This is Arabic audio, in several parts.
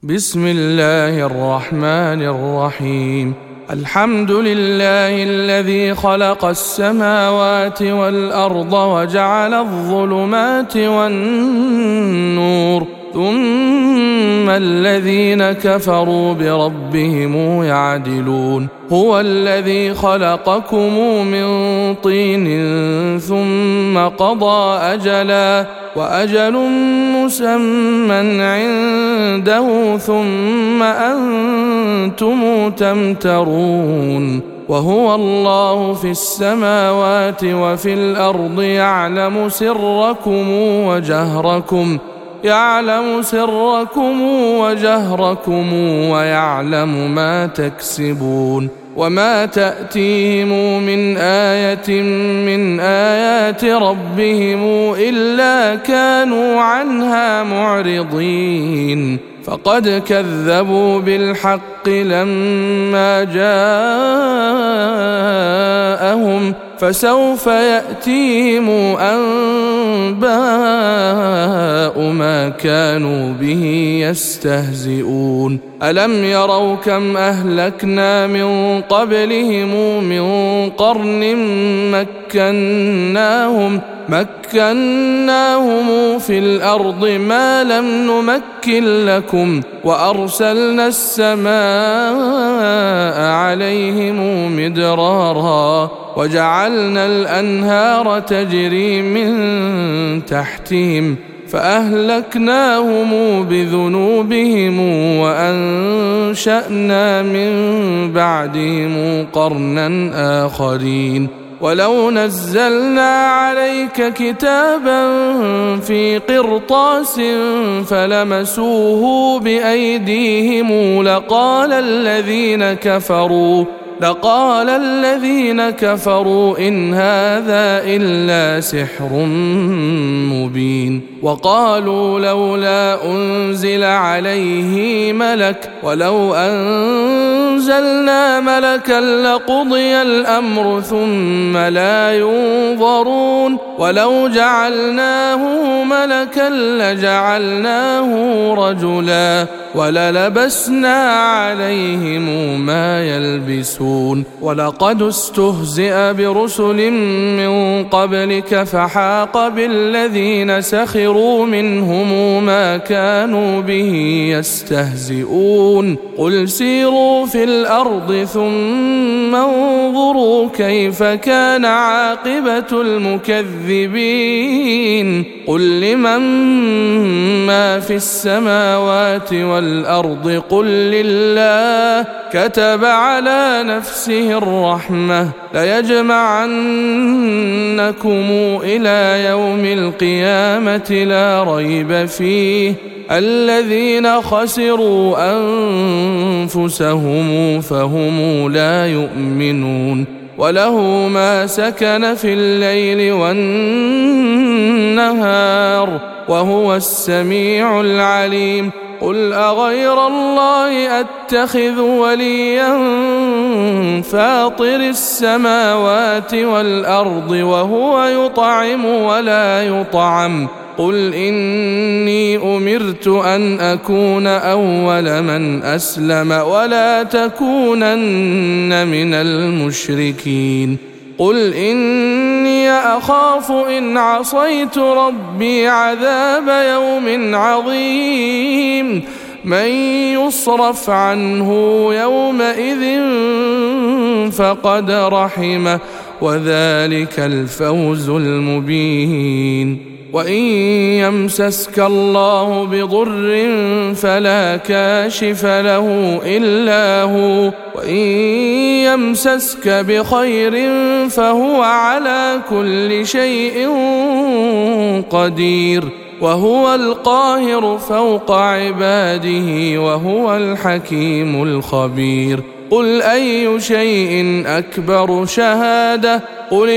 بسم الله الرحمن الرحيم. الحمد لله الذي خلق السماوات والأرض وجعل الظلمات والنور، ثم الذين كفروا بربهم يعدلون. هو الذي خلقكم من طين ثم قضى أجلا، وأجل مسمى عنده، ثم أنتم تمترون. وهو الله في السماوات وفي الأرض، يعلم سركم وجهركم ويعلم ما تكسبون. وما تأتيهم من آية من آيات ربهم إلا كانوا عنها معرضين. فقد كذبوا بالحق لما جاءهم، فسوف يأتيهم أنباء ما كانوا به يستهزئون. ألم يروا كم أهلكنا من قبلهم من قرن مكناهم في الأرض ما لم نمكن لكم، وأرسلنا السماء عليهم مدرارا، وجعلنا الأنهار تجري من تحتهم، فأهلكناهم بذنوبهم وأنشأنا من بعدهم قرنا آخرين. ولو نزلنا عليك كتابا في قرطاس فلمسوه بأيديهم لقال الذين كفروا إن هذا إلا سحر مبين. وقالوا لولا أنزل عليه ملك، ولو أنزلنا ملكا لقضي الأمر ثم لا ينظرون. ولو جعلناه ملكا لجعلناه رجلا، وللبسنا عليهم ما يلبسون. ولقد استهزئ برسل من قبلك فحاق بالذين سخروا منهم ما كانوا به يستهزئون. قل سيروا في الأرض ثم انظروا كيف كان عاقبة المكذبين. قل لمن ما في السماوات والأرض قل لله، كتب على نفسه الرحمة ليجمعنكم إلى يوم القيامة لا ريب فيه، الذين خسروا أنفسهم فهم لا يؤمنون. وله ما سكن في الليل والنهار وهو السميع العليم. قل أغير الله أتخذ وليا فاطر السماوات والأرض وهو يطعم ولا يطعم. قل إني أمرت أن أكون أول من أسلم ولا تكونن من المشركين. قل إني أخاف إن عصيت ربي عذاب يوم عظيم. من يصرف عنه يومئذ فقد رحمه، وذلك الفوز المبين. وإن يمسسك الله بضر فلا كاشف له إلا هو، وإن يمسسك بخير فهو على كل شيء قدير. وهو القاهر فوق عباده وهو الحكيم الخبير. قل أي شيء أكبر شهادة؟ قل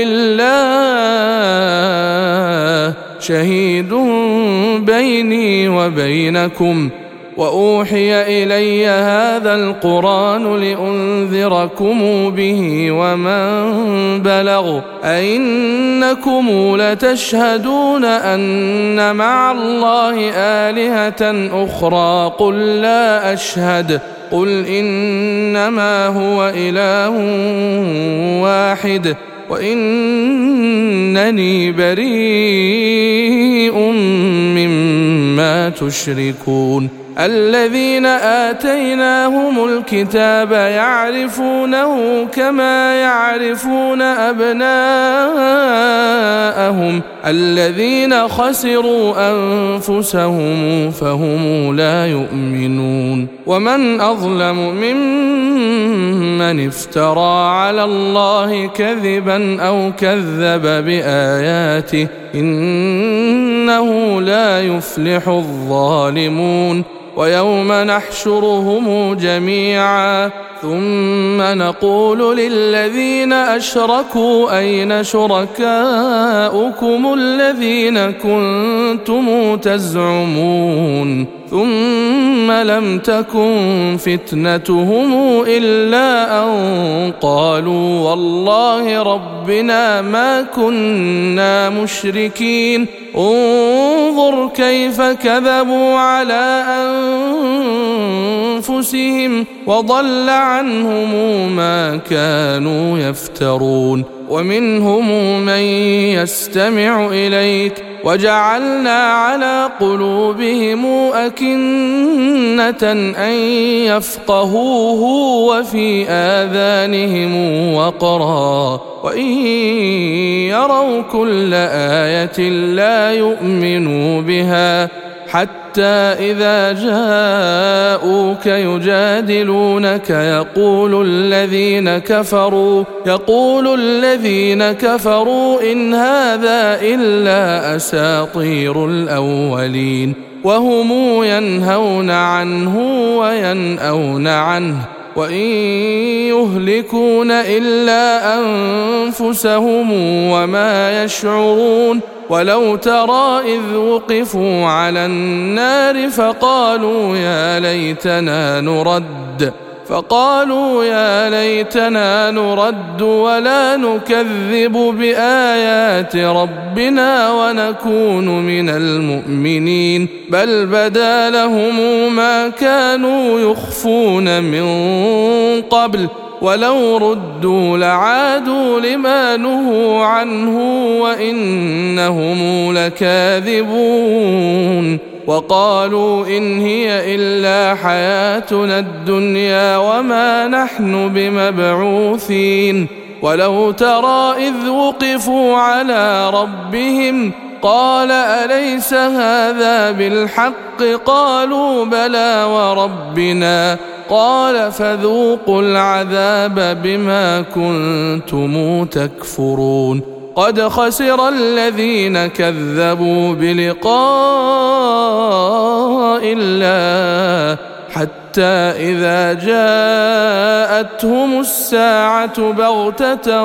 الله شهيد بيني وبينكم، وأوحي إلي هذا القرآن لأنذركم به ومن بلغ أئنكم لتشهدون أن مع الله آلهة أخرى قل لا أشهد قل إنما هو إله واحد وإنني بريء مما تشركون الذين آتيناهم الكتاب يعرفونه كما يعرفون أبناءهم الذين خسروا أنفسهم فهم لا يؤمنون ومن أظلم ممن افترى على الله كذبا أو كذب بآياته إنه لا يفلح الظالمون ويوم نحشرهم جميعا ثم نقول للذين أشركوا أين شركاؤكم الذين كنتم تزعمون ثم لم تكن فتنتهم إلا أن قالوا والله ربنا ما كنا مشركين انظر كيف كذبوا على أنفسهم وضل عنهم ما كانوا يفترون ومنهم من يستمع إليك وجعلنا على قلوبهم أكنة أن يفقهوه وفي آذانهم وقرا وإن يروا كل آية لا يؤمنوا بها حتى إذا جاءوك يجادلونك يقول الذين كفروا إن هذا إلا أساطير الأولين وهم ينهون عنه وينأون عنه وإن يهلكون إلا أنفسهم وما يشعرون ولو ترى إذ وقفوا على النار فقالوا يا ليتنا نرد ولا نكذب بآيات ربنا ونكون من المؤمنين بل بدا لهم ما كانوا يخفون من قبل ولو ردوا لعادوا لما نهوا عنه وإنهم لكاذبون وقالوا إن هي إلا حياتنا الدنيا وما نحن بمبعوثين ولو ترى إذ وقفوا على ربهم قال أليس هذا بالحق قالوا بلى وربنا قال فذوقوا العذاب بما كنتم تكفرون قد خسر الذين كذبوا بلقاء الله حتى إذا جاءتهم الساعة بغتة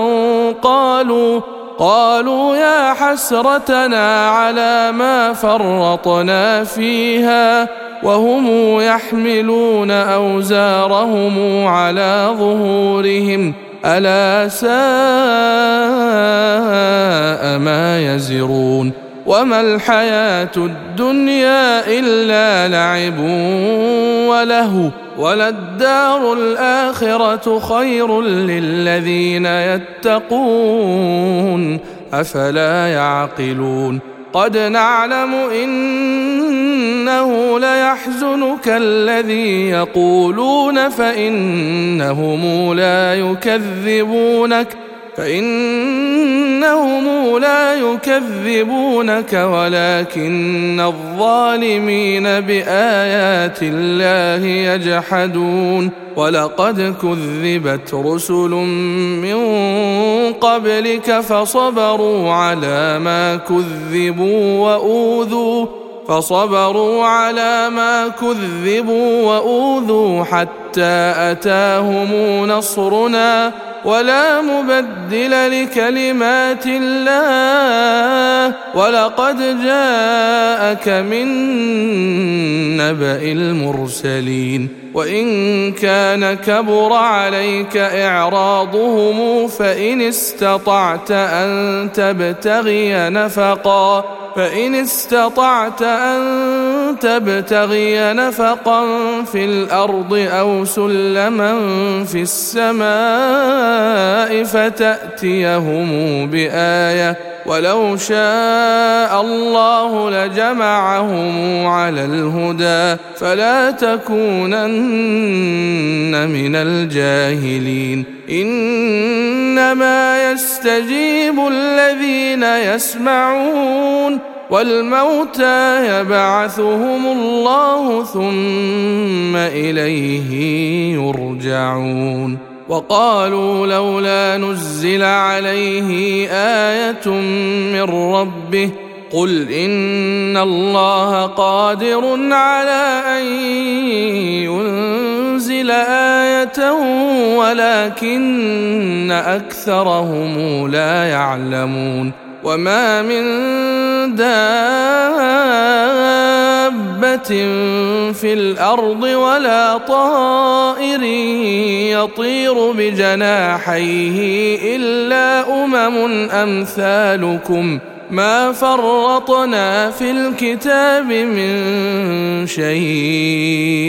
قالوا يا حسرتنا على ما فرطنا فيها وهم يحملون أوزارهم على ظهورهم ألا ساء ما يزرون وما الحياة الدنيا إلا لعب ولهو وللدار الآخرة خير للذين يتقون أفلا يعقلون قد نعلم إنه ليحزنك الذي يقولون فإنهم لا يكذبونك ولكن الظالمين بآيات الله يجحدون ولقد كذبت رسل من قبلك فصبروا على ما كذبوا فصبروا على ما كذبوا وأوذوا حتى أتاهم نصرنا ولا مبدل لكلمات الله ولقد جاءك من نبأ المرسلين وإن كان كبر عليك إعراضهم فإن استطعت أن تبتغي نفقا في الأرض أو سلما في السماء فتأتيهم بآية ولو شاء الله لجمعهم على الهدى فلا تكونن من الجاهلين إنما يستجيب الذين يسمعون والموتى يبعثهم الله ثم إليه يرجعون وقالوا لولا نزل عليه آية من ربه قل إن الله قادر على أن ينزل آية ولكن أكثرهم لا يعلمون وما من دابة في الأرض ولا طائر يطير بجناحيه إلا أمم أمثالكم ما فرطنا في الكتاب من شيء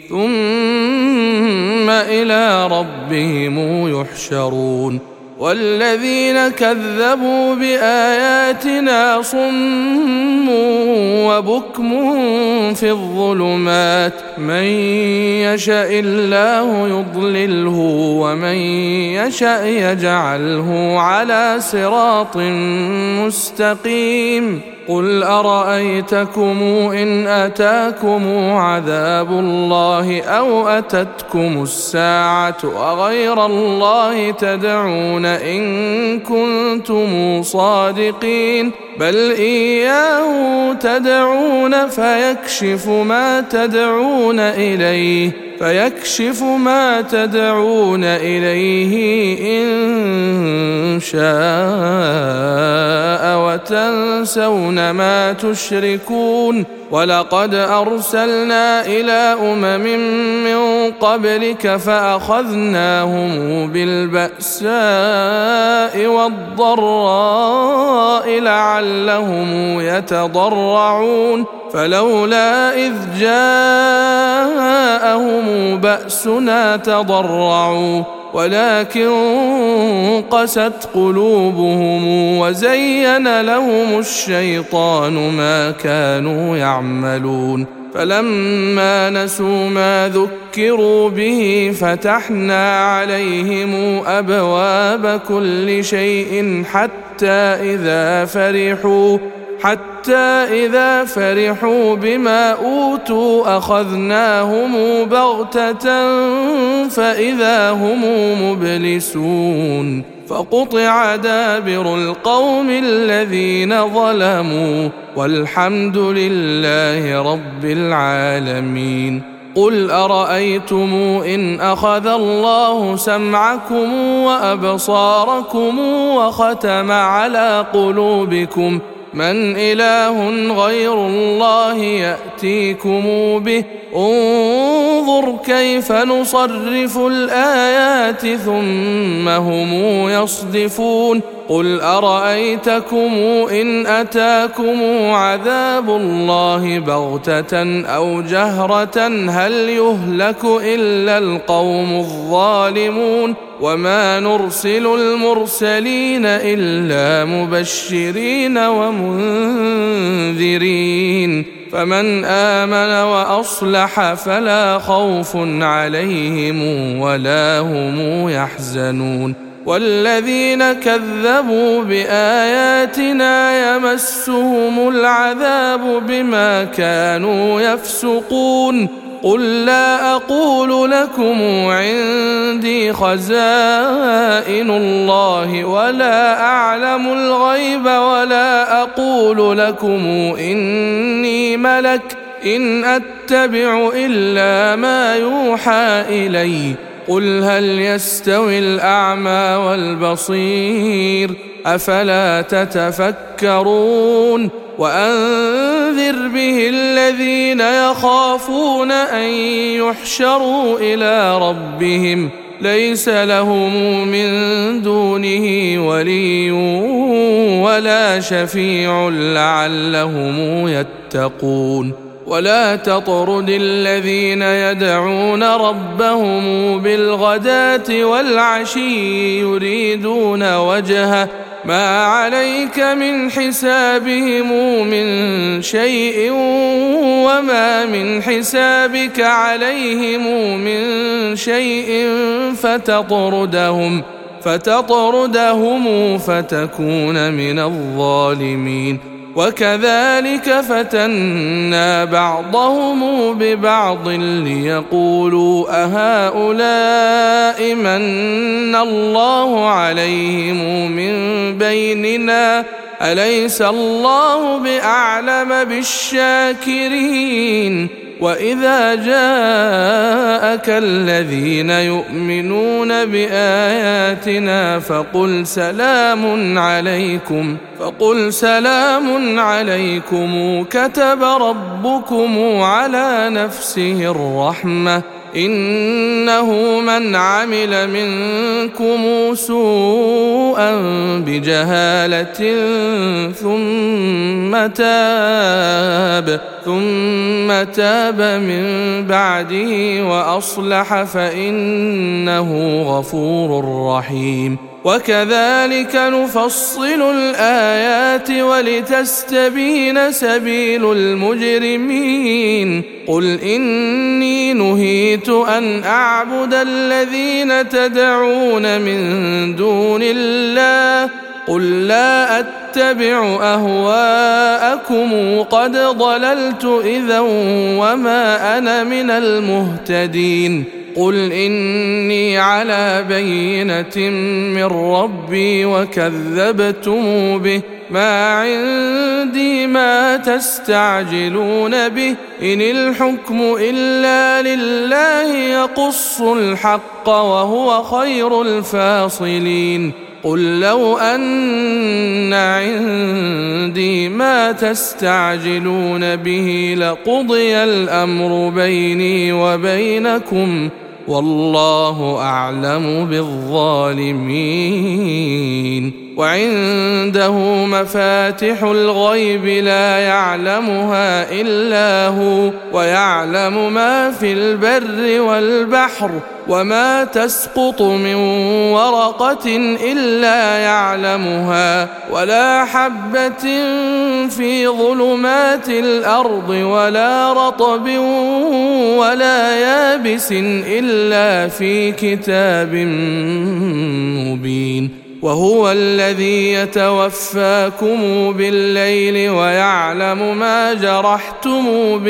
ثم إلى ربهم يحشرون والذين كذبوا بآياتنا صم وبكم في الظلمات من يشاء الله يضلله ومن يشاء يجعله على صراط مستقيم قل أرأيتكم إن أتاكم عذاب الله أو أتتكم الساعة أغير الله تدعون إن كنتم صادقين بل إياه تدعون فيكشف ما تدعون إليه إن شاء وتنسون ما تشركون ولقد أرسلنا إلى أمم من قبلك فأخذناهم بالبأساء والضراء لعلهم يتضرعون فلولا إذ جاءهم بأسنا تضرعوا ولكن قست قلوبهم وزين لهم الشيطان ما كانوا يعملون فلما نسوا ما ذكروا به فتحنا عليهم أبواب كل شيء حتى إذا فرحوا بما أوتوا أخذناهم بغتة فإذا هم مبلسون فقطع دابر القوم الذين ظلموا والحمد لله رب العالمين قل أرأيتم إن أخذ الله سمعكم وأبصاركم وختم على قلوبكم من إله غير الله يأتيكم به انظر كيف نصرف الآيات ثم هم يصدفون قل أرأيتكم إن أتاكم عذاب الله بغتة أو جهرة هل يهلك إلا القوم الظالمون وما نرسل المرسلين إلا مبشرين ومنذرين فمن آمن وأصلح فلا خوف عليهم ولا هم يحزنون والذين كذبوا بآياتنا يمسهم العذاب بما كانوا يفسقون قل لا أقول لكم عندي خزائن الله ولا أعلم الغيب ولا أقول لكم إني ملك إن أتبع إلا ما يوحى إلي قل هل يستوي الأعمى والبصير أفلا تتفكرون وأنذر به الذين يخافون أن يحشروا إلى ربهم ليس لهم من دونه ولي ولا شفيع لعلهم يتقون ولا تطرد الذين يدعون ربهم بالغداة والعشي يريدون وجهه ما عليك من حسابهم من شيء وما من حسابك عليهم من شيء فتطردهم فتكون من الظالمين وكذلك فتنا بعضهم ببعض ليقولوا أهؤلاء من الله عليهم من بيننا أليس الله بأعلم بالشاكرين وإذا جاءك الذين يؤمنون بآياتنا فقل سلام عليكم كتب ربكم على نفسه الرحمة إنه من عمل منكم سوءا بجهالة ثم تاب من بعده وأصلح فإنه غفور رحيم وكذلك نفصل الآيات ولتستبين سبيل المجرمين قل إني نهيت أن أعبد الذين تدعون من دون الله قل لا أتبع أهواءكم قد ضللت إذا وما أنا من المهتدين قل إني على بينة من ربي وكذبتم به ما عندي ما تستعجلون به إن الحكم إلا لله يقص الحق وهو خير الفاصلين قل لو أن عندي ما تستعجلون به لقضي الأمر بيني وبينكم والله أعلم بالظالمين وعنده مفاتح الغيب لا يعلمها إلا هو ويعلم ما في البر والبحر وما تسقط من ورقة إلا يعلمها ولا حبة في ظلمات الأرض ولا رطب ولا يابس إلا في كتاب مبين وهو الذي يتوفاكم بالليل ويعلم ما جرحتم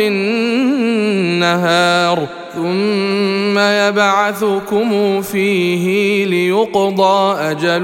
بالنهار ثم يبعثكم فيه ليقضى أجل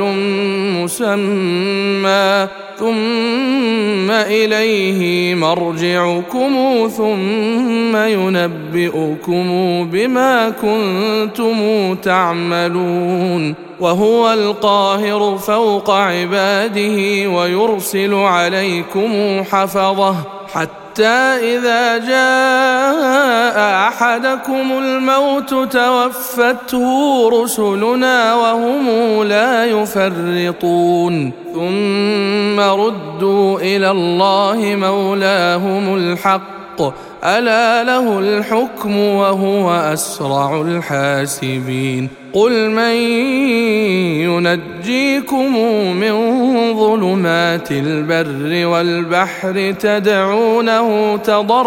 مسمى ثم إليه مرجعكم ثم ينبئكم بما كنتم تعملون وهو القاهر فوق عباده ويرسل عليكم حفظه حتى إذا جاء أحدكم الموت توفته رسلنا وهم لا يفرطون ثم ردوا إلى الله مولاهم الحق ألا له الحكم وهو أسرع الحاسبين قل من ينجيكم من ظلمات البر والبحر تدعونه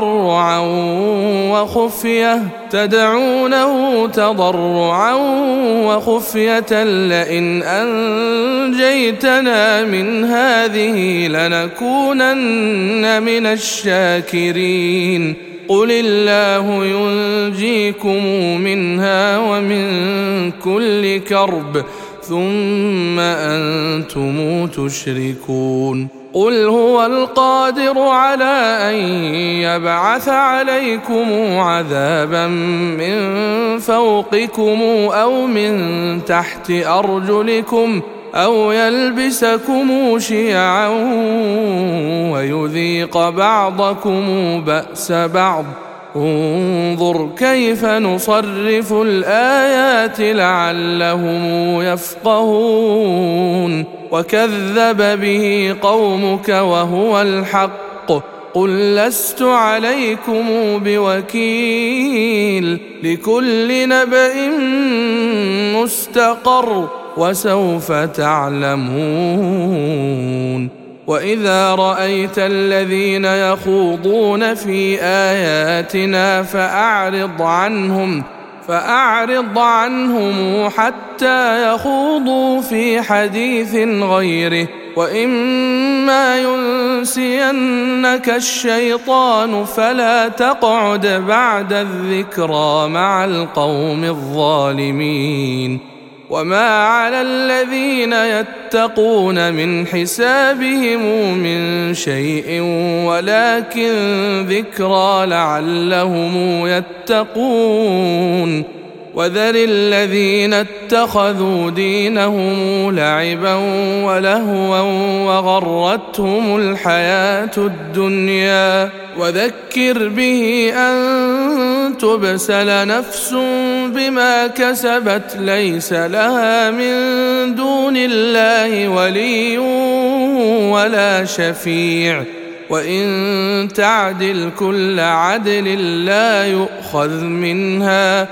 تضرعا وخفية لئن أنجيتنا من هذه لنكونن من الشاكرين قل الله ينجيكم منها ومن كل كرب ثم أنتم تشركون قل هو القادر على أن يبعث عليكم عذابا من فوقكم أو من تحت أرجلكم أو يلبسكم شيعا ويذيق بعضكم بأس بعض انظر كيف نصرف الآيات لعلهم يفقهون وكذب به قومك وهو الحق قل لست عليكم بوكيل لكل نبأ مستقر وسوف تعلمون وإذا رأيت الذين يخوضون في آياتنا فأعرض عنهم حتى يخوضوا في حديث غيره وإما ينسينك الشيطان فلا تقعد بعد الذكرى مع القوم الظالمين وما على الذين يتقون من حسابهم من شيء ولكن ذكرى لعلهم يتقون وذر الذين اتخذوا دينهم لعبا ولهوا وغرتهم الحياة الدنيا وذكر به أن تبسل نفس بما كسبت ليس لها من دون الله ولي ولا شفيع وإن تعدل كل عدل لا يؤخذ منها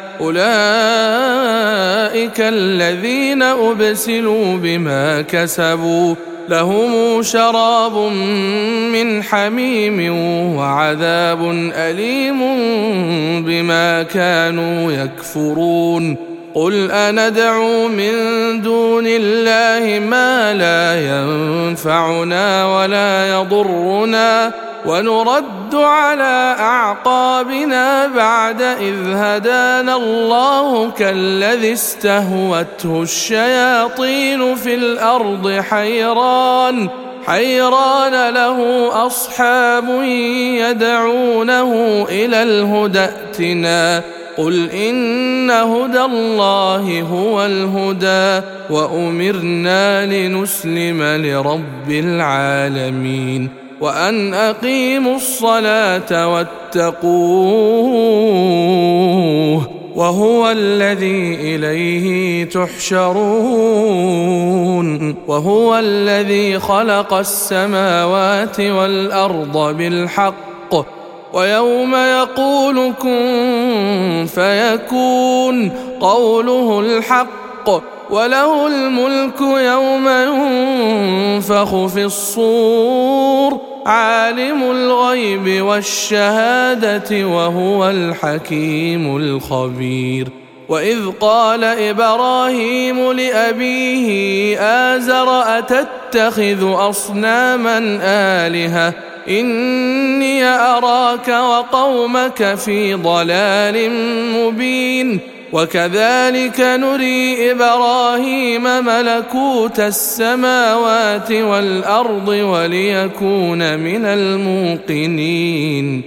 أولئك الذين أبسلوا بما كسبوا لهم شراب من حميم وعذاب أليم بما كانوا يكفرون قل أندعو من دون الله ما لا ينفعنا ولا يضرنا ونرد على أعقابنا بعد إذ هدانا الله كالذي استهوته الشياطين في الأرض حيران له أصحاب يدعونه إلى الهدى ائتنا قل إن هدى الله هو الهدى وأمرنا لنسلم لرب العالمين وأن أقيموا الصلاة واتقوه وهو الذي إليه تحشرون وهو الذي خلق السماوات والأرض بالحق ويوم يقول كن فيكون قوله الحق وله الملك يوم ينفخ في الصور عالم الغيب والشهادة وهو الحكيم الخبير وإذ قال إبراهيم لأبيه آزر أتتخذ أصناما آلهة إني أراك وقومك في ضلال مبين وكذلك نري إبراهيم ملكوت السماوات والأرض وليكون من الموقنين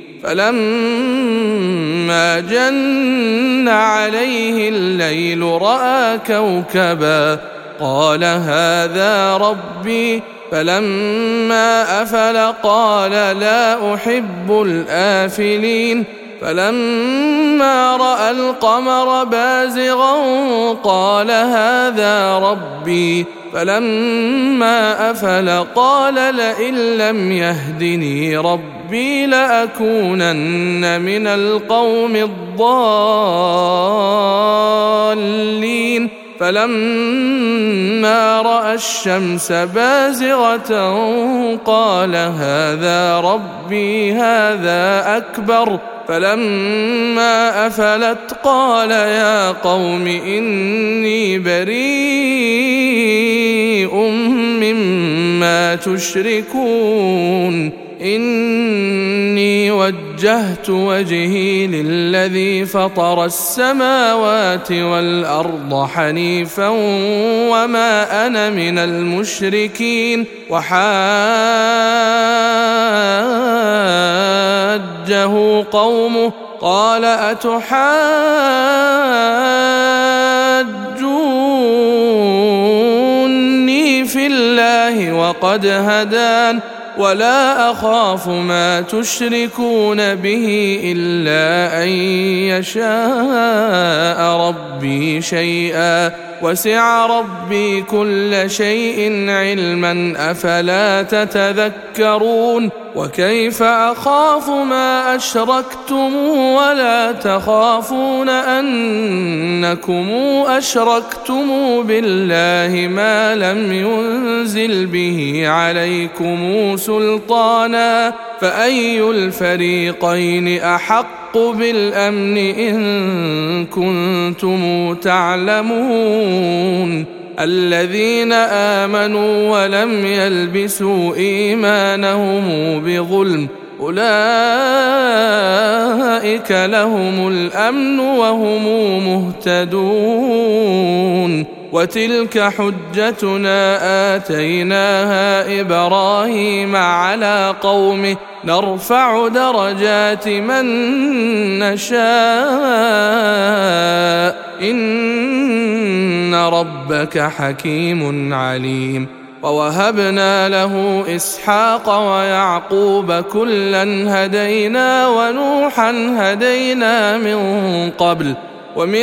فلما جن عليه الليل رأى كوكبا قال هذا ربي فلما أفل قال لا أحب الآفلين فلما رأى القمر بازغا قال هذا ربي فلما أفل قال لئن لم يهدني ربي لأكونن من القوم الضالين فلما رأى الشمس بازغة قال هذا ربي هذا أكبر فلما أفلت قال يا قوم إني بريء مما تشركون إني وجهت وجهت وجهي للذي فطر السماوات والأرض حنيفا وما أنا من المشركين. وحاجه قومه قال أتحاجوني في الله وقد هدان ولا أخاف ما تشركون به إلا أن يشاء ربي شيئا وسع ربي كل شيء علما أفلا تتذكرون. وكيف أخاف ما أشركتم ولا تخافون أنكم أشركتم بالله ما لم ينزل به عليكم سلطانا فأي الفريقين أحق بالأمن إن كنتم تعلمون. الذين آمنوا ولم يلبسوا إيمانهم بظلم أولئك لهم الأمن وهم مهتدون. وتلك حجتنا آتيناها إبراهيم على قومه نرفع درجات من نشاء إن ربك حكيم عليم. ووهبنا له إسحاق ويعقوب كلا هدينا ونوحا هدينا من قبل ومن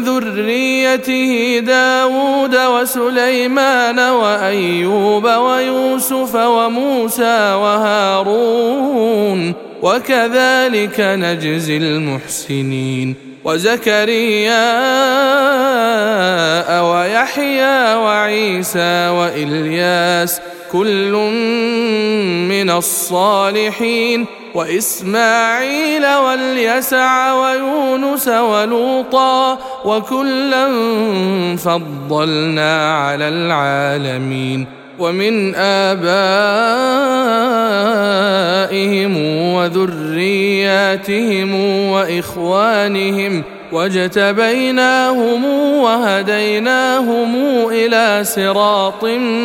ذريته داود وسليمان وأيوب ويوسف وموسى وهارون وكذلك نجزي المحسنين. وزكريا ويحيى وعيسى وإلياس كل من الصالحين وإسماعيل واليسع ويونس ولوطا وكلا فضلنا على العالمين. ومن آبائهم وذرياتهم وإخوانهم واجتبيناهم وهديناهم إلى صراط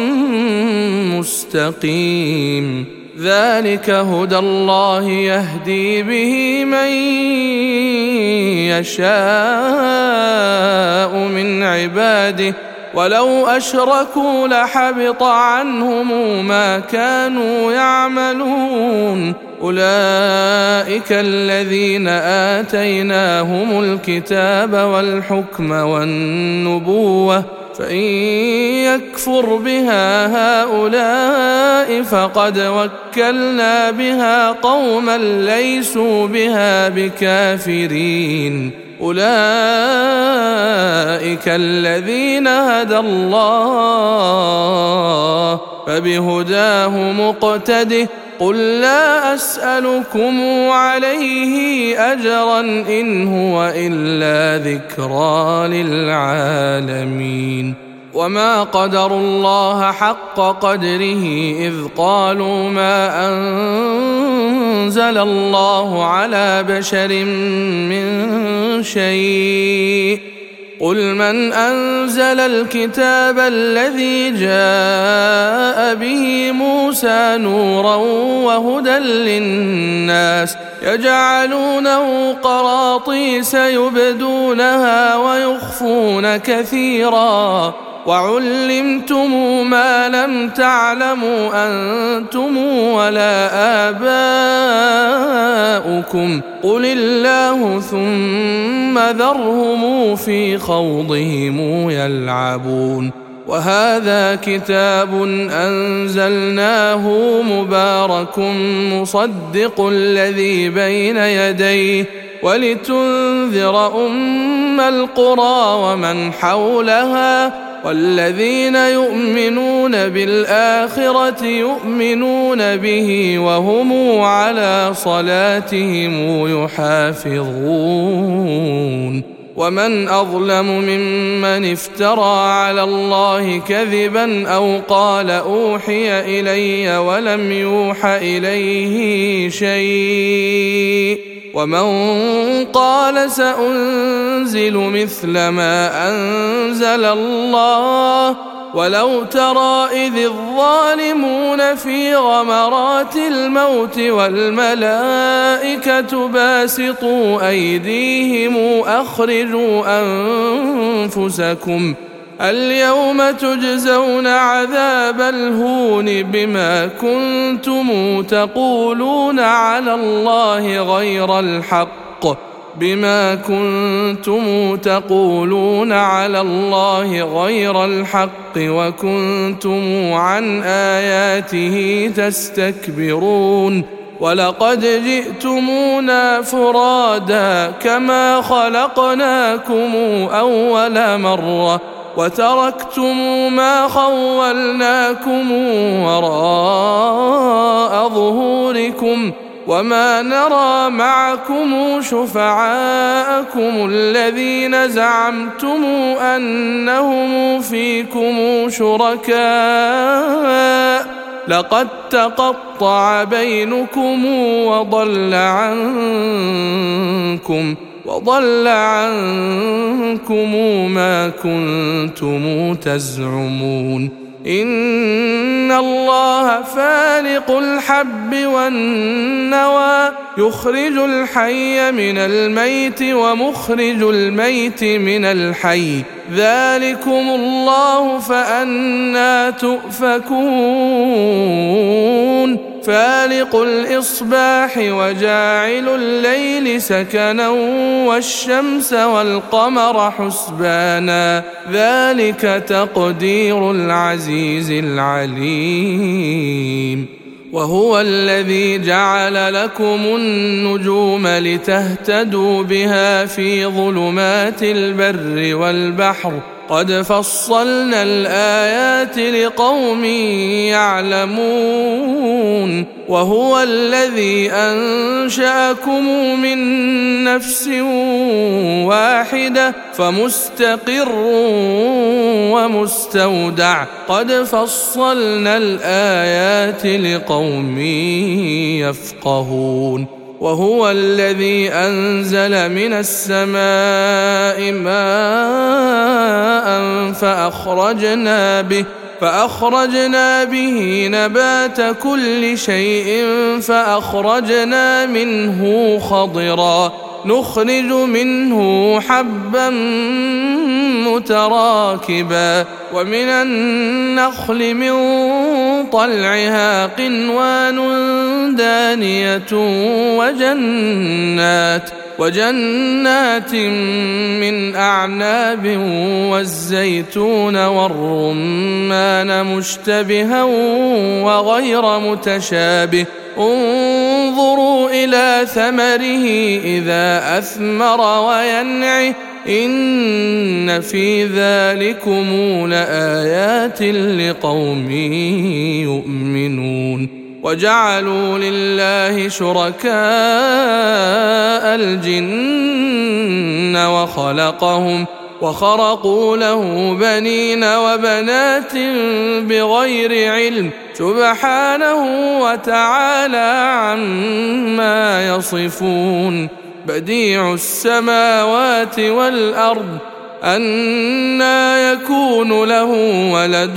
مستقيم. ذلك هدى الله يهدي به من يشاء من عباده ولو أشركوا لحبط عنهم ما كانوا يعملون. أولئك الذين آتيناهم الكتاب والحكم والنبوة فإن يكفر بها هؤلاء فقد وكلنا بها قوما ليسوا بها بكافرين. أولئك الذين هدى الله فبهداه مقتده. قل لا أسألكم عليه أجرا إن هو إلا ذكرى للعالمين. وما قدروا الله حق قدره إذ قالوا ما أنزل الله على بشر من شيء. قل من أنزل الكتاب الذي جاء به موسى نورا وهدى للناس يجعلونه قراطيس يبدونها ويخفون كثيرا وعلمتم ما لم تعلموا أنتم ولا آباؤكم قل الله ثم ذرهم في خوضهم يلعبون. وهذا كتاب أنزلناه مبارك مصدق الذي بين يديه ولتنذر أم القرى ومن حولها والذين يؤمنون بالآخرة يؤمنون به وهم على صلاتهم يحافظون. ومن أظلم ممن افترى على الله كذبا أو قال أوحي إلي ولم يوح إليه شيء ومن قال سأنزل مثل ما أنزل الله ولو ترى إذ الظالمون في غمرات الموت والملائكة باسطوا أيديهم أخرجوا أنفسكم اليوم تجزون عذاب الهون بما كنتم تقولون على الله غير الحق وكنتم عن آياته تستكبرون ولقد جئتمونا فرادا كما خلقناكم أول مرة وتركتم ما خولناكم وراء ظهوركم وما نرى معكم شفعاءكم الذين زعمتم أنهم فيكم شركاء لقد تقطع بينكم وضل عنكم ما كنتم تزعمون إن الله فالق الحب والنوى يخرج الحي من الميت ومخرج الميت من الحي ذلكم الله فأنى تؤفكون فالق الإصباح وجاعل الليل سكنا والشمس والقمر حسبانا ذلك تقدير العزيز العليم وهو الذي جعل لكم النجوم لتهتدوا بها في ظلمات البر والبحر قد فصلنا الآيات لقوم يعلمون وهو الذي أنشأكم من نفس واحدة فمستقر ومستودع قد فصلنا الآيات لقوم يفقهون وهو الذي أنزل من السماء ماء فأخرجنا به نبات كل شيء فأخرجنا منه خضرا نخرج منه حبا متراكبا ومن النخل من طلعها قنوان دانية وجنات من أعناب والزيتون والرمان مشتبها وغير متشابه انظروا إلى ثمره إذا أثمر وينعه إن في ذلكم لآيات لقوم يؤمنون وجعلوا لله شركاء الجن وخرقوا له بنين وبنات بغير علم سبحانه وتعالى عما يصفون بديع السماوات والأرض أنى يكون له ولد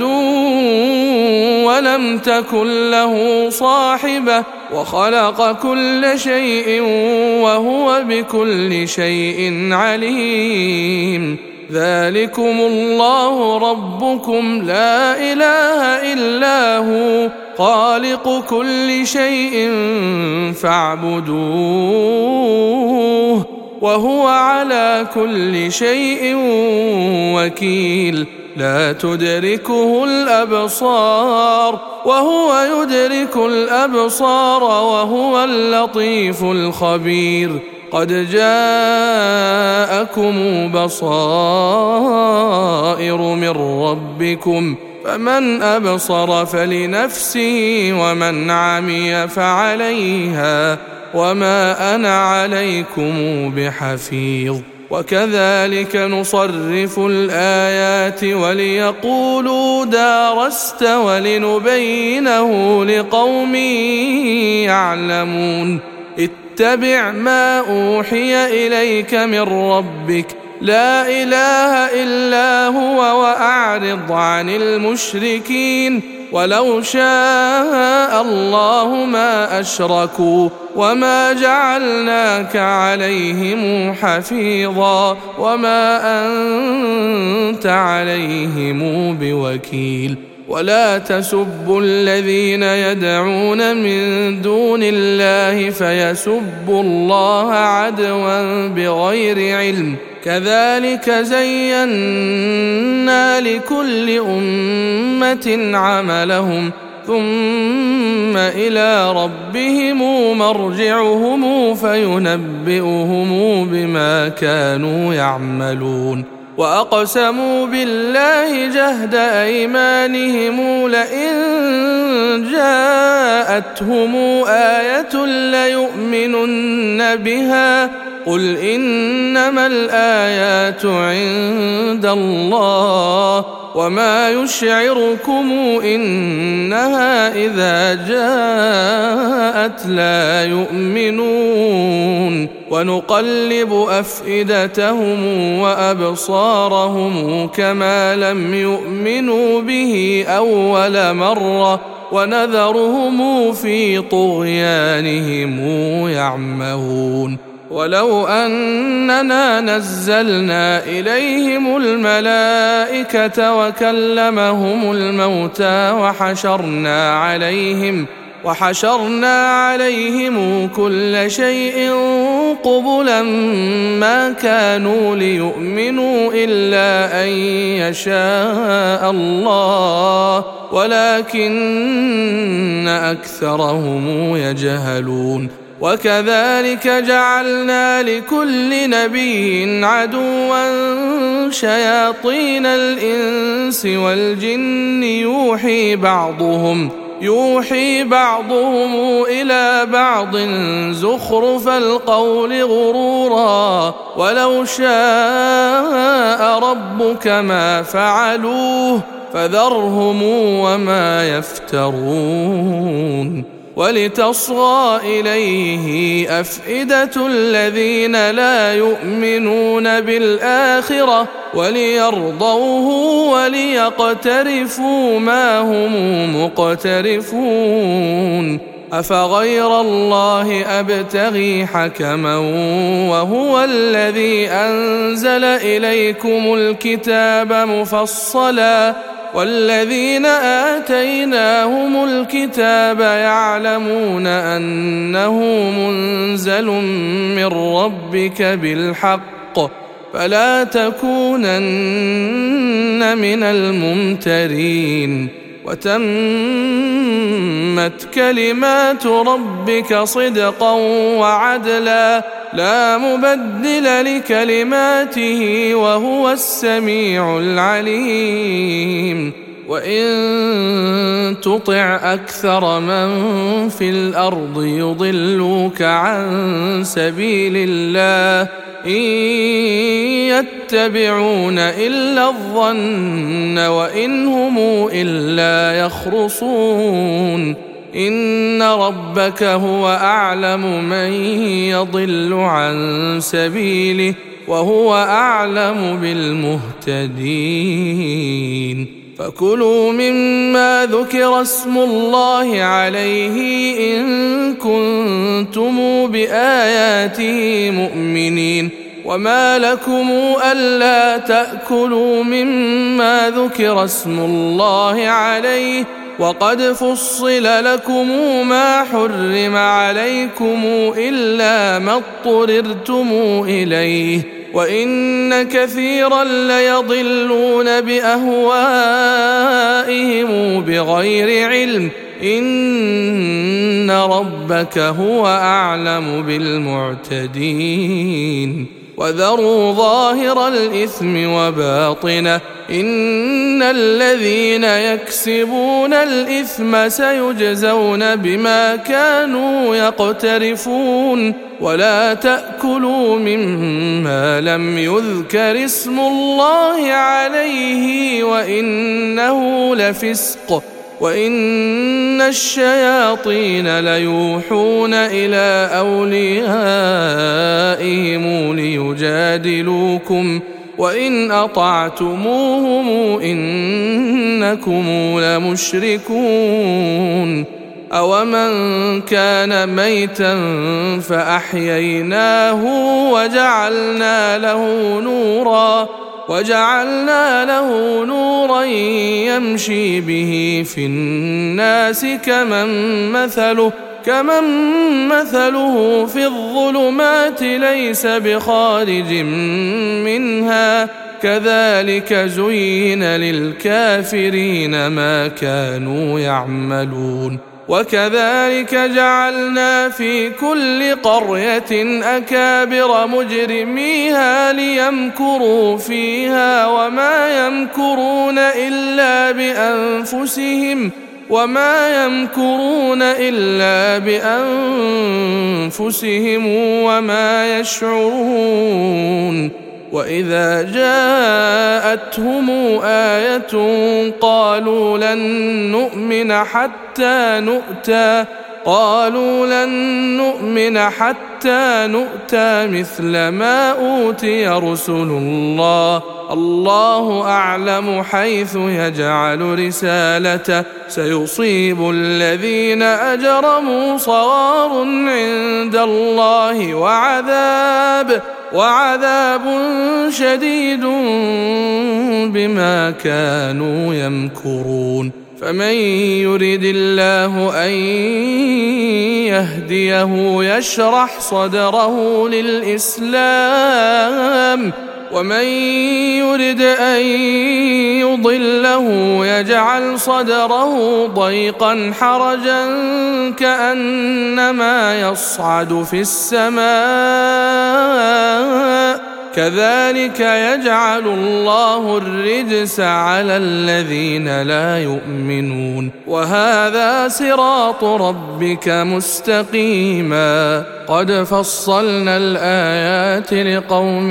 ولم تكن له صاحبة وخلق كل شيء وهو بكل شيء عليم ذلكم الله ربكم لا إله إلا هو خالق كل شيء فاعبدوه وهو على كل شيء وكيل لا تدركه الأبصار وهو يدرك الأبصار وهو اللطيف الخبير قد جاءكم بصائر من ربكم فمن أبصر فلنفسه ومن عمي فعليها وما أنا عليكم بحفيظ وكذلك نصرف الآيات وليقولوا درست ولنبينه لقوم يعلمون اتبع ما أوحي إليك من ربك لا إله إلا هو وأعرض عن المشركين ولو شاء الله ما أشركوا وما جعلناك عليهم حفيظا وما أنت عليهم بوكيل ولا تسبوا الذين يدعون من دون الله فيسبوا الله عدوا بغير علم كذلك زينا لكل أمة عملهم ثم إلى ربهم مرجعهم فينبئهم بما كانوا يعملون وأقسموا بالله جهد أيمانهم لئن جاءتهم آية ليؤمنن بها قل إنما الآيات عند الله وما يشعركم إنها إذا جاءت لا يؤمنون ونقلب أفئدتهم وأبصارهم كما لم يؤمنوا به أول مرة ونذرهم في طغيانهم يعمهون ولو أننا نزلنا إليهم الملائكة وكلمهم الموتى وحشرنا عليهم كل شيء قبلا ما كانوا ليؤمنوا إلا أن يشاء الله ولكن أكثرهم يجهلون وكذلك جعلنا لكل نبي عدوا شياطين الإنس والجن يوحي بعضهم إلى بعض زخرف القول غرورا ولو شاء ربك ما فعلوه فذرهم وما يفترون ولتصغى إليه أفئدة الذين لا يؤمنون بالآخرة وليرضوه وليقترفوا ما هم مقترفون أفغير الله أبتغي حكما وهو الذي أنزل إليكم الكتاب مفصلا والذين آتيناهم الكتاب يعلمون أنه منزل من ربك بالحق فلا تكونن من الممترين وتمت كلمات ربك صدقا وعدلا لا مبدل لكلماته وهو السميع العليم وإن تطع أكثر من في الأرض يضلوك عن سبيل الله إن يتبعون إلا الظن وإن هم إلا يخرصون إن ربك هو أعلم من يضل عن سبيله وهو أعلم بالمهتدين فكلوا مما ذكر اسم الله عليه إن كنتم بآياته مؤمنين وما لكم ألا تأكلوا مما ذكر اسم الله عليه وقد فصل لكم ما حرم عليكم إلا ما اضطررتم إليه وإن كثيرا ليضلون بأهوائهم بغير علم إن ربك هو أعلم بالمعتدين وذروا ظاهر الإثم وباطنه إن الذين يكسبون الإثم سيجزون بما كانوا يقترفون ولا تأكلوا مما لم يذكر اسم الله عليه وإنه لفسق وإن الشياطين ليوحون إلى أوليائهم ليجادلوكم وإن أطعتموهم إنكم لمشركون أومن كان ميتا فأحييناه وجعلنا له نورا يمشي به في الناس كمن مثله في الظلمات ليس بخارج منها كذلك زين للكافرين ما كانوا يعملون وكذلك جعلنا في كل قرية أكابر مجرميها ليمكروا فيها وما يمكرون إلا بأنفسهم وما يشعرون وإذا جاءتهم آية قالوا لن نؤمن حتى نؤتى مثل ما أوتي رسل الله أعلم حيث يجعل رسالته سيصيب الذين أجرموا صغار عند الله وعذاب شديد بما كانوا يمكرون فمن يرد الله أن يهديه يشرح صدره للإسلام ومن يرد أن يضله يجعل صدره ضيقا حرجا كأنما يصعد في السماء كذلك يجعل الله الرجس على الذين لا يؤمنون وهذا صراط ربك مستقيما قد فصلنا الآيات لقوم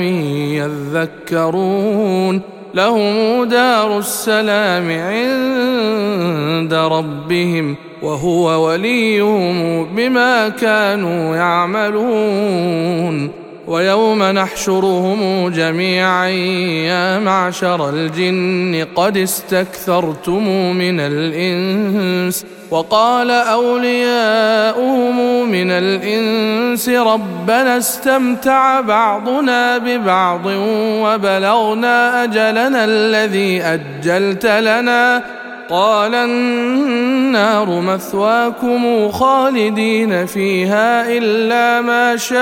يذكرون لهم دار السلام عند ربهم وهو وليهم بما كانوا يعملون ويوم نحشرهم جميعا يا معشر الجن قد استكثرتم من الإنس وقال أولياؤهم من الإنس ربنا استمتع بعضنا ببعض وبلغنا أجلنا الذي أجلت لنا قال النار مثواكم خالدين فيها إلا ما شاء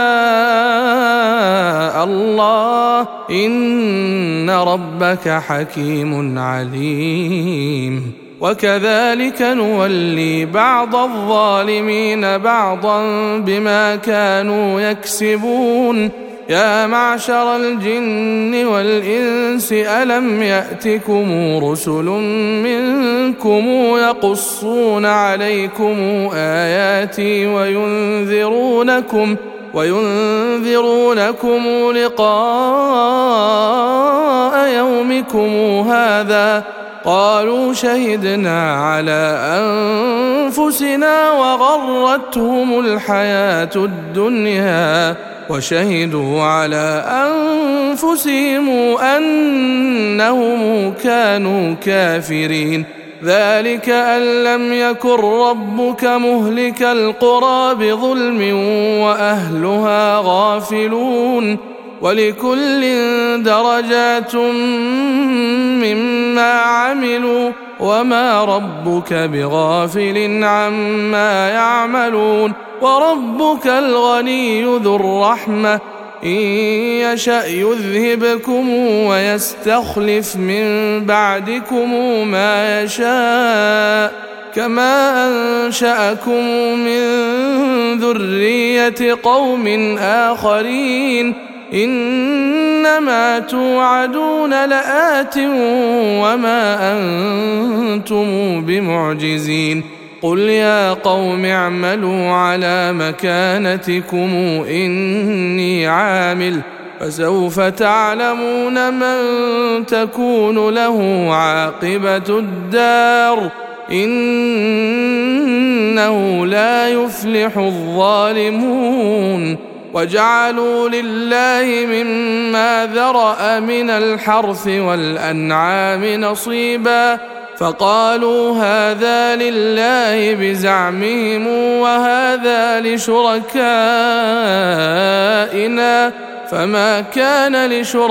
الله إن ربك حكيم عليم وكذلك نولي بعض الظالمين بعضا بما كانوا يكسبون يا معشر الجن والإنس ألم يأتكم رسل منكم يقصون عليكم آياتي وينذرونكم لقاء يومكم هذا قالوا شهدنا على أنفسنا وغرتهم الحياة الدنيا وشهدوا على أنفسهم أنهم كانوا كافرين ذلك أن لم يكن ربك مهلك القرى بظلم وأهلها غافلون ولكل درجات مما عملوا وما ربك بغافل عما يعملون وربك الغني ذو الرحمة إن يشأ يذهبكم ويستخلف من بعدكم ما يشاء كما أنشأكم من ذرية قوم آخرين إنما توعدون لآت وما أنتم بمعجزين قل يا قوم اعملوا على مكانتكم إني عامل فسوف تعلمون من تكون له عاقبة الدار إنه لا يفلح الظالمون وجعلوا لله مما ذرأ من الحرث والأنعام نصيبا فقالوا هذا لله بزعمهم وهذا لشركائنا فما كان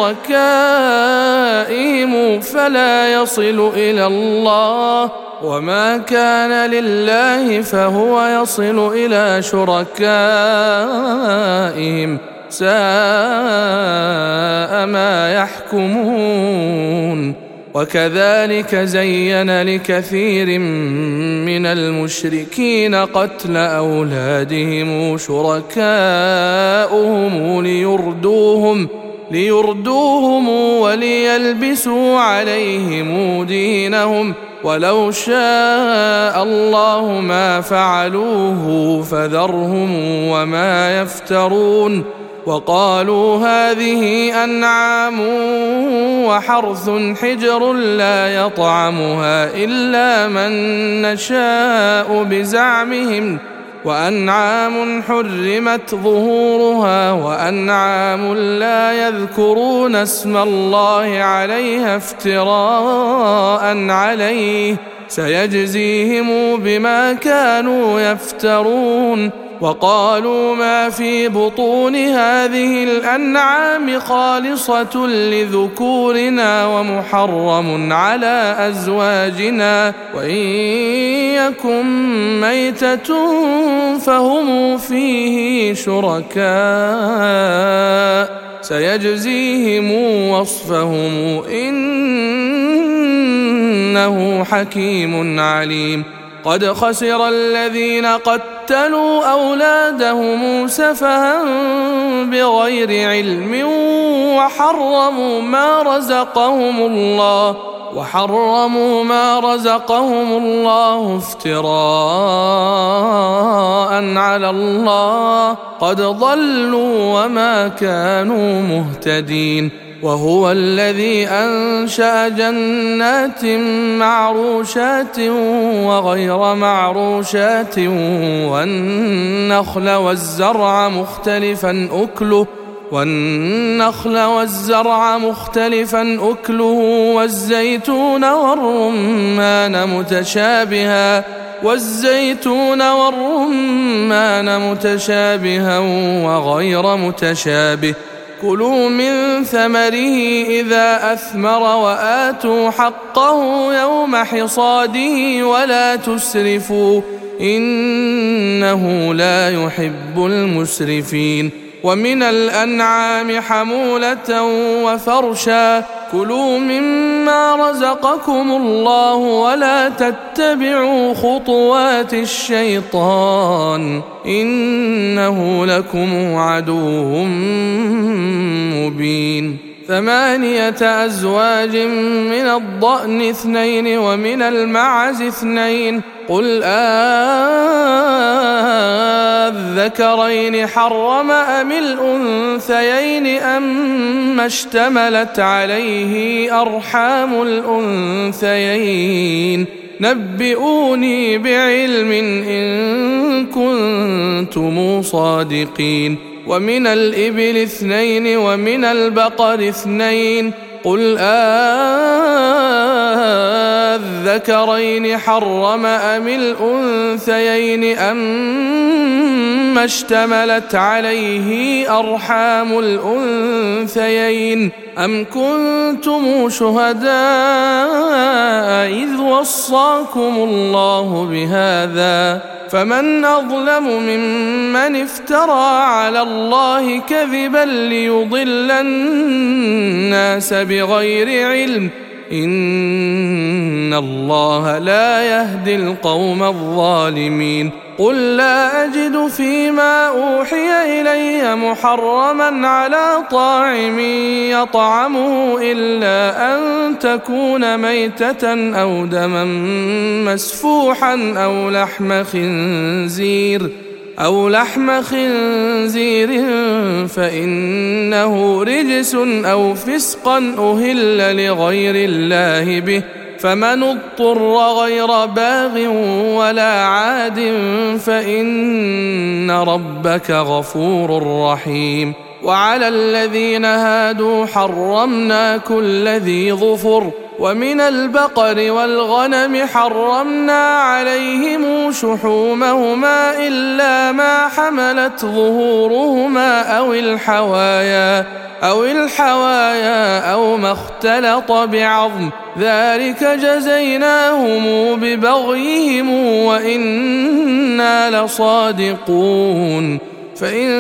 لشركائهم فلا يصل إلى الله وما كان لله فهو يصل إلى شركائهم ساء ما يحكمون وكذلك زين لكثير من المشركين قتل أولادهم شركاؤهم ليردوهم وليلبسوا عليهم دينهم ولو شاء الله ما فعلوه فذرهم وما يفترون وقالوا هذه أنعام وحرث حجر لا يطعمها إلا من نشاء بزعمهم وأنعام حرمت ظهورها وأنعام لا يذكرون اسم الله عليها افتراء عليه سيجزيهم بما كانوا يفترون وقالوا ما في بطون هذه الأنعام خالصة لذكورنا ومحرم على أزواجنا وإن يكن ميتة فهم فيه شركاء سيجزيهم وصفهم إنه حكيم عليم قد خسر الذين قتلوا أولادهم سفها بغير علم وحرموا ما رزقهم الله افتراء على الله قد ضلوا وما كانوا مهتدين وهو الذي أنشأ جنات معروشات وغير معروشات والنخل والزرع مختلفا أكله والزيتون والرمان متشابها وغير متشابه كلوا من ثمره إذا أثمر وآتوا حقه يوم حصاده ولا تسرفوا إنه لا يحب المسرفين ومن الأنعام حمولة وفرشا كلوا مما رزقكم الله ولا تتبعوا خطوات الشيطان إنه لكم عدو مبين 8 أزواج من الضأن 2 ومن المعز 2 قل الذكرين حرم أم الأنثيين أما اشتملت عليه أرحام الأنثيين نبئوني بعلم إن كنتم صادقين ومن الإبل 2 ومن البقر 2 قل الذكرين حرم أم الأنثيين أما اشتملت عليه أرحام الأنثيين أم كنتم شهداء إذ وصاكم الله بهذا فمن أظلم ممن افترى على الله كذبا ليضل الناس بغير علم إن الله لا يهدي القوم الظالمين قل لا أجد فيما أوحي إلي محرما على طاعم يطعمه إلا أن تكون ميتة أو دما مسفوحا أو لحم خنزير فإنه رجس أو فسقا أهل لغير الله به، فمن اضطر غير باغ ولا عاد فإن ربك غفور رحيم. وعلى الذين هادوا حرمنا كل ذي ظفر، ومن البقر والغنم حرمنا عليهم شحومهما إلا ما حملت ظهورهما أو الحوايا أو ما اختلط بعظم، ذلك جزيناهم ببغيهم وإنا لصادقون. فإن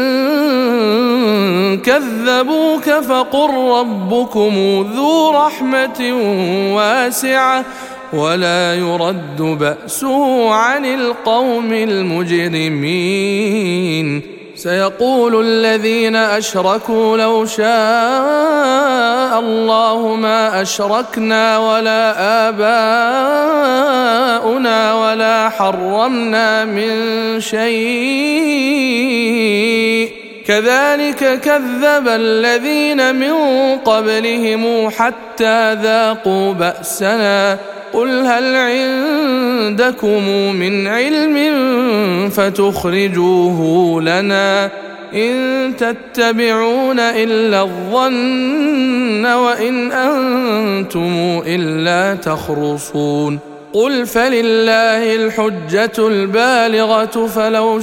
كذبوك فقل ربكم ذو رحمة واسعة ولا يرد بأسه عن القوم المجرمين. سيقول الذين أشركوا لو شاء الله ما أشركنا ولا آباؤنا ولا حرمنا من شيء، كذلك كذب الذين من قبلهم حتى ذاقوا بأسنا. قل هل عندكم من علم فتخرجوه لنا؟ إن تتبعون إلا الظن وإن أنتم إلا تخرصون. قل فلله الحجة البالغة فلو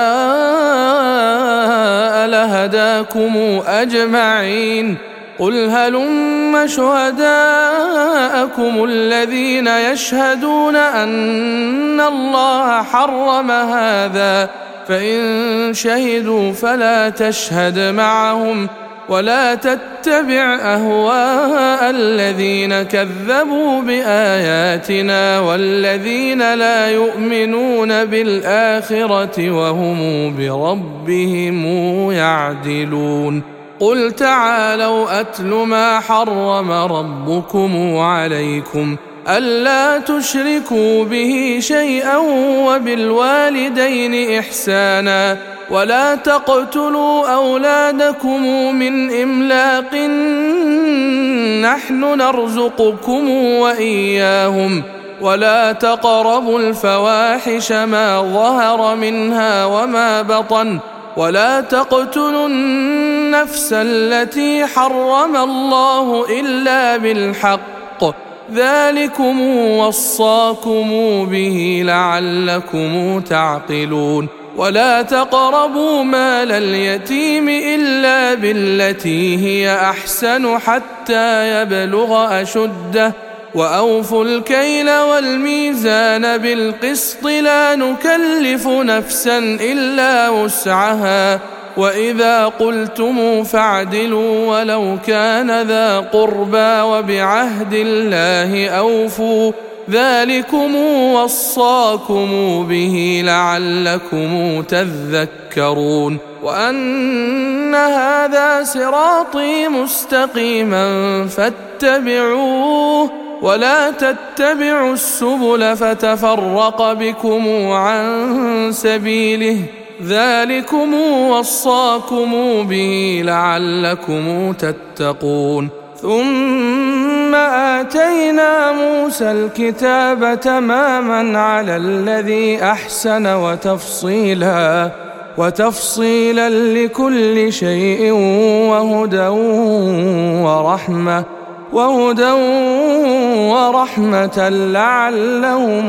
شاء لهداكم أجمعين. قل هلم شهداءكم الذين يشهدون أن الله حرم هذا، فإن شهدوا فلا تشهد معهم ولا تتبع أهواء الذين كذبوا بآياتنا والذين لا يؤمنون بالآخرة وهم بربهم يعدلون. قل تعالوا أتل ما حرم ربكم عليكم ألا تشركوا به شيئا وبالوالدين إحسانا ولا تقتلوا أولادكم من إملاق نحن نرزقكم وإياهم ولا تقربوا الفواحش ما ظهر منها وما بطن ولا تقتلوا النفس التي حرم الله إلا بالحق ذلكم وصاكم به لعلكم تعقلون. ولا تقربوا مال اليتيم إلا بالتي هي أحسن حتى يبلغ أشده وأوفوا الكيل والميزان بالقسط لا نكلف نفسا إلا وسعها وإذا قلتم فاعدلوا ولو كان ذا قربى وبعهد الله أوفوا ذلكم وصاكم به لعلكم تذكرون. وأن هذا صراطي مستقيما فاتبعوه ولا تتبعوا السبل فتفرق بكم عن سبيله ذلكم وصاكم به لعلكم تتقون. ثم آتينا موسى الكتاب تماما على الذي أحسن وتفصيلا لكل شيء وهدى ورحمة لعلهم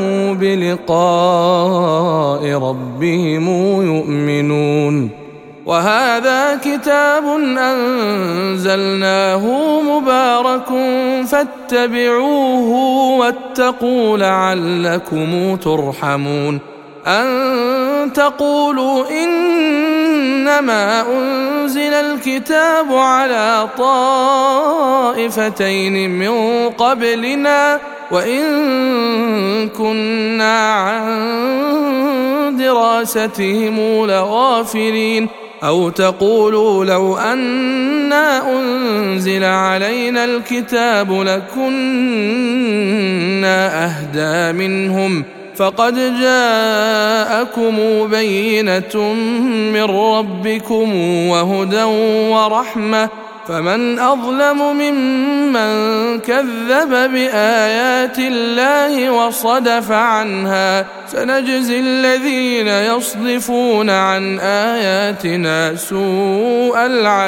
بلقاء ربهم يؤمنون. وهذا كتاب أنزلناه مبارك فاتبعوه واتقوا لعلكم ترحمون. أن تقولوا إنما أنزل الكتاب على طائفتين من قبلنا وإن كنا عن دراستهم لغافلين. أو تقولوا لو أنا أنزل علينا الكتاب لكنا أهدى منهم فقد جاءكم بينة من ربكم وهدى ورحمة فمن أظلم ممن كذب بآيات الله وصدف عنها سنجزي الذين يصدفون عن آياتنا سوء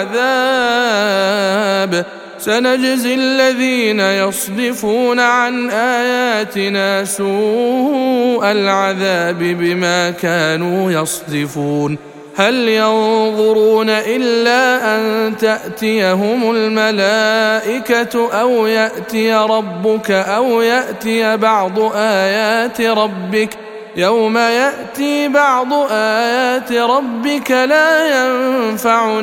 العذاب بما كانوا يصدفون هل ينظرون إلا أن تأتيهم الملائكة أو يأتي ربك أو يأتي بعض آيات ربك يوم يأتي بعض آيات ربك لا ينفع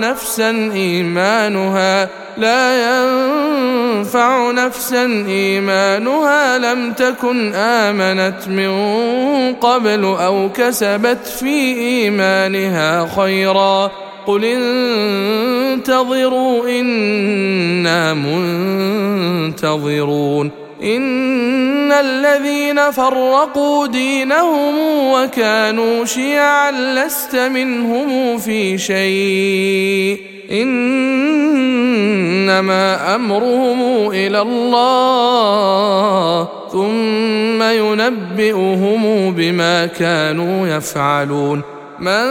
نفسا إيمانها لم تكن آمنت من قبل أو كسبت في إيمانها خيرا قل انتظروا إنا منتظرون إن الذين فرقوا دينهم وكانوا شيعا لست منهم في شيء إنما أمرهم إلى الله ثم ينبئهم بما كانوا يفعلون من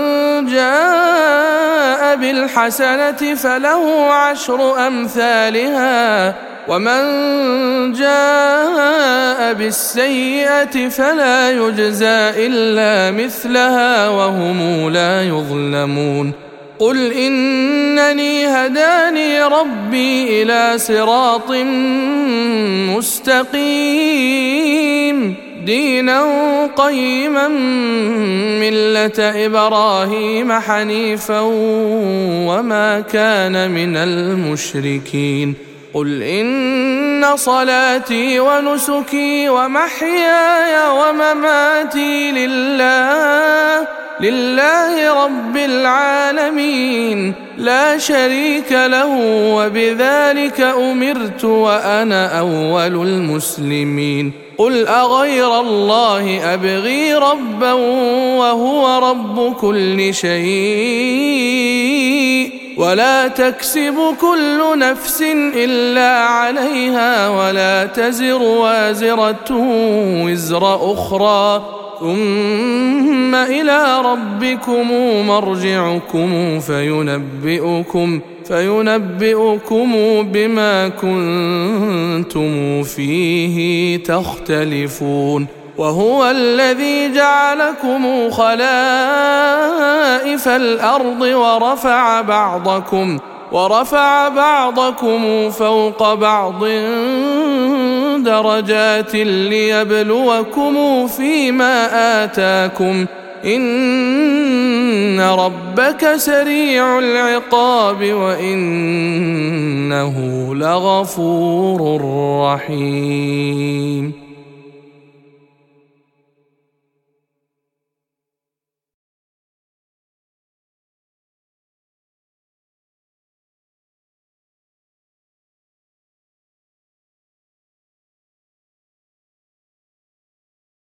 جاء بالحسنة فله 10 أمثالها ومن جاء بالسيئة فلا يجزى إلا مثلها وهم لا يظلمون قل إنني هداني ربي إلى صراط مستقيم دينا قيما ملة إبراهيم حنيفا وما كان من المشركين قل إن صلاتي ونسكي ومحياي ومماتي لله رب العالمين لا شريك له وبذلك أمرت وأنا أول المسلمين قل أغير الله أبغي ربا وهو رب كل شيء ولا تكسب كل نفس إلا عليها ولا تزر وازرة وزر أخرى ثم إلى ربكم مرجعكم فينبئكم بما كنتم فيه تختلفون وهو الذي جعلكم خلائف الأرض ورفع بعضكم فوق بعض درجات ليبلوكم فيما آتاكم إن ربك سريع العقاب وإنه لغفور رحيم